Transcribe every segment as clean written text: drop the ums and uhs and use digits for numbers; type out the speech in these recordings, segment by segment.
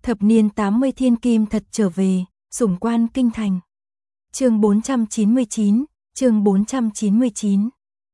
Thập niên 80 thiên kim thật trở về, sủng quan kinh thành. Chương 499, chương 499.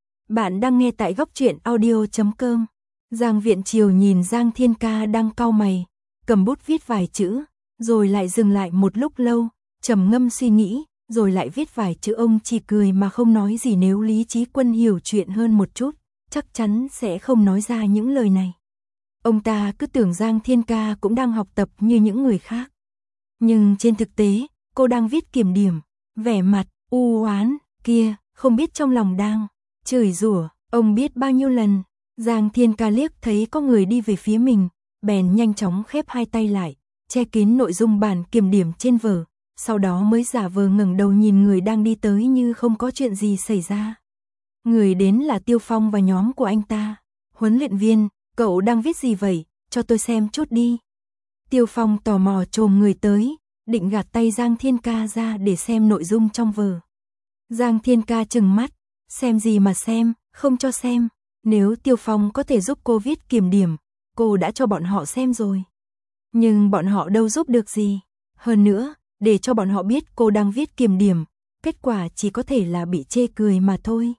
Bạn đang nghe tại góc truyện audio.com. Giang Viễn Triều nhìn Giang Thiên Ca đang cau mày, cầm bút viết vài chữ, rồi lại dừng lại một lúc lâu, trầm ngâm suy nghĩ, rồi lại viết vài chữ. Ông chỉ cười mà không nói gì. Nếu Lý Chí Quân hiểu chuyện hơn một chút, chắc chắn sẽ không nói ra những lời này. Ông ta cứ tưởng Giang Thiên Ca cũng đang học tập như những người khác. Nhưng trên thực tế, cô đang viết kiểm điểm, vẻ mặt u oán kia, không biết trong lòng đang chửi rủa ông biết bao nhiêu lần. Giang Thiên Ca liếc thấy có người đi về phía mình, bèn nhanh chóng khép hai tay lại, che kín nội dung bản kiểm điểm trên vở, sau đó mới giả vờ ngẩng đầu nhìn người đang đi tới như không có chuyện gì xảy ra. Người đến là Tiêu Phong và nhóm của anh ta. Huấn luyện viên, cậu đang viết gì vậy, cho tôi xem chút đi. Tiêu Phong tò mò chồm người tới, định gạt tay Giang Thiên Ca ra để xem nội dung trong vở. Giang Thiên Ca trừng mắt, xem gì mà xem, không cho xem. Nếu Tiêu Phong có thể giúp cô viết kiểm điểm, cô đã cho bọn họ xem rồi. Nhưng bọn họ đâu giúp được gì. Hơn nữa, để cho bọn họ biết cô đang viết kiểm điểm, kết quả chỉ có thể là bị chê cười mà thôi.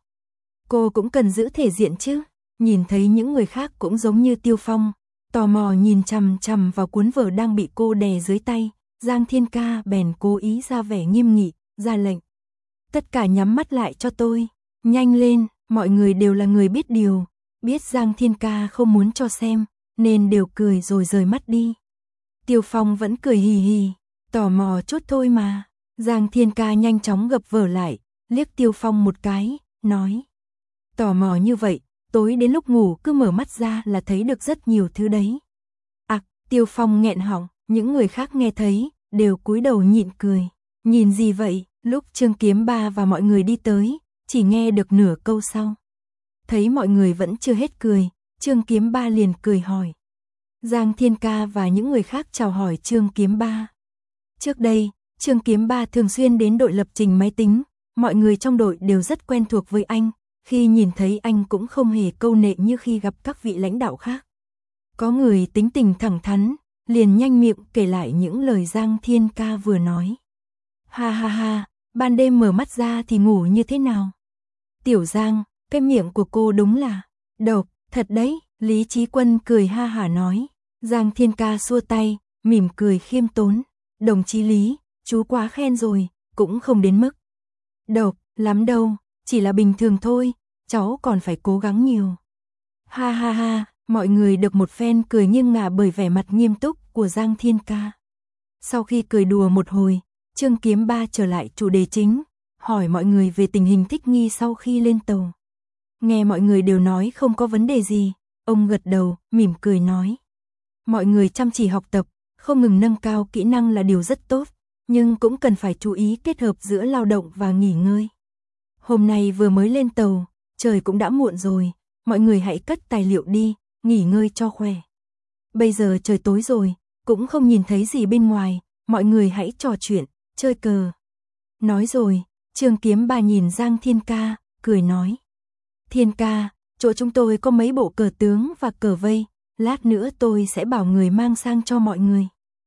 Cô cũng cần giữ thể diện chứ. Nhìn thấy những người khác cũng giống như Tiêu Phong, tò mò nhìn chằm chằm vào cuốn vở đang bị cô đè dưới tay, Giang Thiên Ca bèn cố ý ra vẻ nghiêm nghị, ra lệnh. Tất cả nhắm mắt lại cho tôi, nhanh lên. Mọi người đều là người biết điều, biết Giang Thiên Ca không muốn cho xem, nên đều cười rồi rời mắt đi. Tiêu Phong vẫn cười hì hì, tò mò chút thôi mà. Giang Thiên Ca nhanh chóng gập vở lại, liếc Tiêu Phong một cái, nói. Tò mò như vậy, tối đến lúc ngủ cứ mở mắt ra là thấy được rất nhiều thứ đấy. Tiêu Phong nghẹn họng, những người khác nghe thấy, đều cúi đầu nhịn cười. Nhìn gì vậy? Lúc Trương Kiếm Ba và mọi người đi tới, chỉ nghe được nửa câu sau. Thấy mọi người vẫn chưa hết cười, Trương Kiếm Ba liền cười hỏi. Giang Thiên Ca và những người khác chào hỏi Trương Kiếm Ba. Trước đây, Trương Kiếm Ba thường xuyên đến đội lập trình máy tính, mọi người trong đội đều rất quen thuộc với anh, khi nhìn thấy anh cũng không hề câu nệ như khi gặp các vị lãnh đạo khác. Có người tính tình thẳng thắn, liền nhanh miệng kể lại những lời Giang Thiên Ca vừa nói. Ha ha ha, ban đêm mở mắt ra thì ngủ như thế nào? Tiểu Giang, cái miệng của cô đúng là độc, thật đấy. Lý Chí Quân cười ha hả nói. Giang Thiên Ca xua tay, mỉm cười khiêm tốn. Đồng chí Lý, chú quá khen rồi, cũng không đến mức độc lắm đâu, chỉ là bình thường thôi, cháu còn phải cố gắng nhiều. Ha ha ha, mọi người được một phen cười nghiêng ngả bởi vẻ mặt nghiêm túc của Giang Thiên Ca. Sau khi cười đùa một hồi, Trương Kiếm Ba trở lại chủ đề chính, hỏi mọi người về tình hình thích nghi sau khi lên tàu. Nghe mọi người đều nói không có vấn đề gì, ông gật đầu, mỉm cười nói. Mọi người chăm chỉ học tập, không ngừng nâng cao kỹ năng là điều rất tốt, nhưng cũng cần phải chú ý kết hợp giữa lao động và nghỉ ngơi. Hôm nay vừa mới lên tàu, trời cũng đã muộn rồi, mọi người hãy cất tài liệu đi, nghỉ ngơi cho khỏe. Bây giờ trời tối rồi, cũng không nhìn thấy gì bên ngoài, mọi người hãy trò chuyện, chơi cờ. Nói rồi, Trương Kiếm Ba nhìn Giang Thiên Ca, cười nói. Thiên Ca, chỗ chúng tôi có mấy bộ cờ tướng và cờ vây, lát nữa tôi sẽ bảo người mang sang cho mọi người.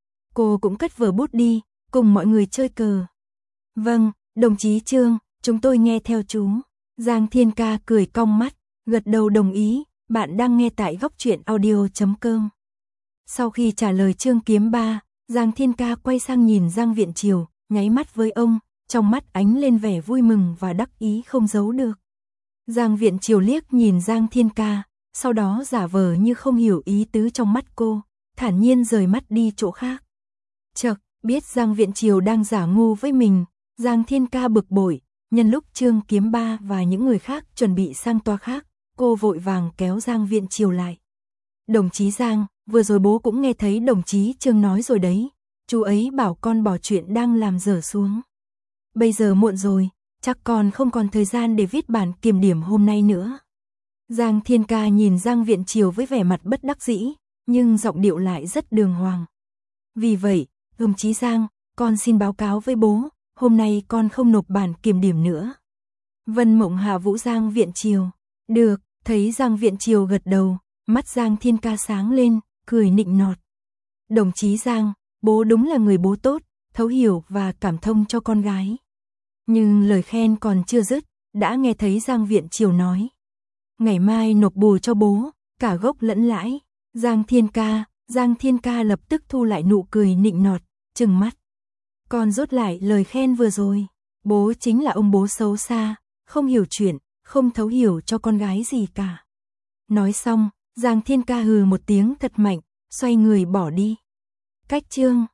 Cô cũng cất vở bút đi, cùng mọi người chơi cờ. Vâng, đồng chí Trương, chúng tôi nghe theo chú. Giang Thiên Ca cười cong mắt, gật đầu đồng ý. Bạn đang nghe tại góc truyện audio.com. Sau khi trả lời Trương Kiếm Ba, Giang Thiên Ca quay sang nhìn Giang Viễn Triều, nháy mắt với ông, trong mắt ánh lên vẻ vui mừng và đắc ý không giấu được. Giang Viễn Triều liếc nhìn Giang Thiên Ca, sau đó giả vờ như không hiểu ý tứ trong mắt cô, thản nhiên rời mắt đi chỗ khác. Chợt, biết Giang Viễn Triều đang giả ngu với mình, Giang Thiên Ca bực bội, nhân lúc Trương Kiếm Ba và những người khác chuẩn bị sang toa khác, cô vội vàng kéo Giang Viễn Triều lại. Đồng chí Giang, vừa rồi bố cũng nghe thấy đồng chí Trương nói rồi đấy, chú ấy bảo con bỏ chuyện đang làm dở xuống. Bây giờ muộn rồi, chắc con không còn thời gian để viết bản kiểm điểm hôm nay nữa. Giang Thiên Ca nhìn Giang Viễn Triều với vẻ mặt bất đắc dĩ, nhưng giọng điệu lại rất đường hoàng. Vì vậy, đồng chí Giang, con xin báo cáo với bố, hôm nay con không nộp bản kiểm điểm nữa. Vân Mộng hạ vũ Giang Viễn Triều. Được, thấy Giang Viễn Triều gật đầu, mắt Giang Thiên Ca sáng lên, cười nịnh nọt. Đồng chí Giang, bố đúng là người bố tốt, thấu hiểu và cảm thông cho con gái. Nhưng lời khen còn chưa dứt, đã nghe thấy Giang Viện Triều nói. Ngày mai nộp bù cho bố, cả gốc lẫn lãi. Giang Thiên Ca lập tức thu lại nụ cười nịnh nọt, trừng mắt. Con rốt lại lời khen vừa rồi. Bố chính là ông bố xấu xa, không hiểu chuyện, không thấu hiểu cho con gái gì cả. Nói xong, Giang Thiên Ca hừ một tiếng thật mạnh, xoay người bỏ đi. Cách chương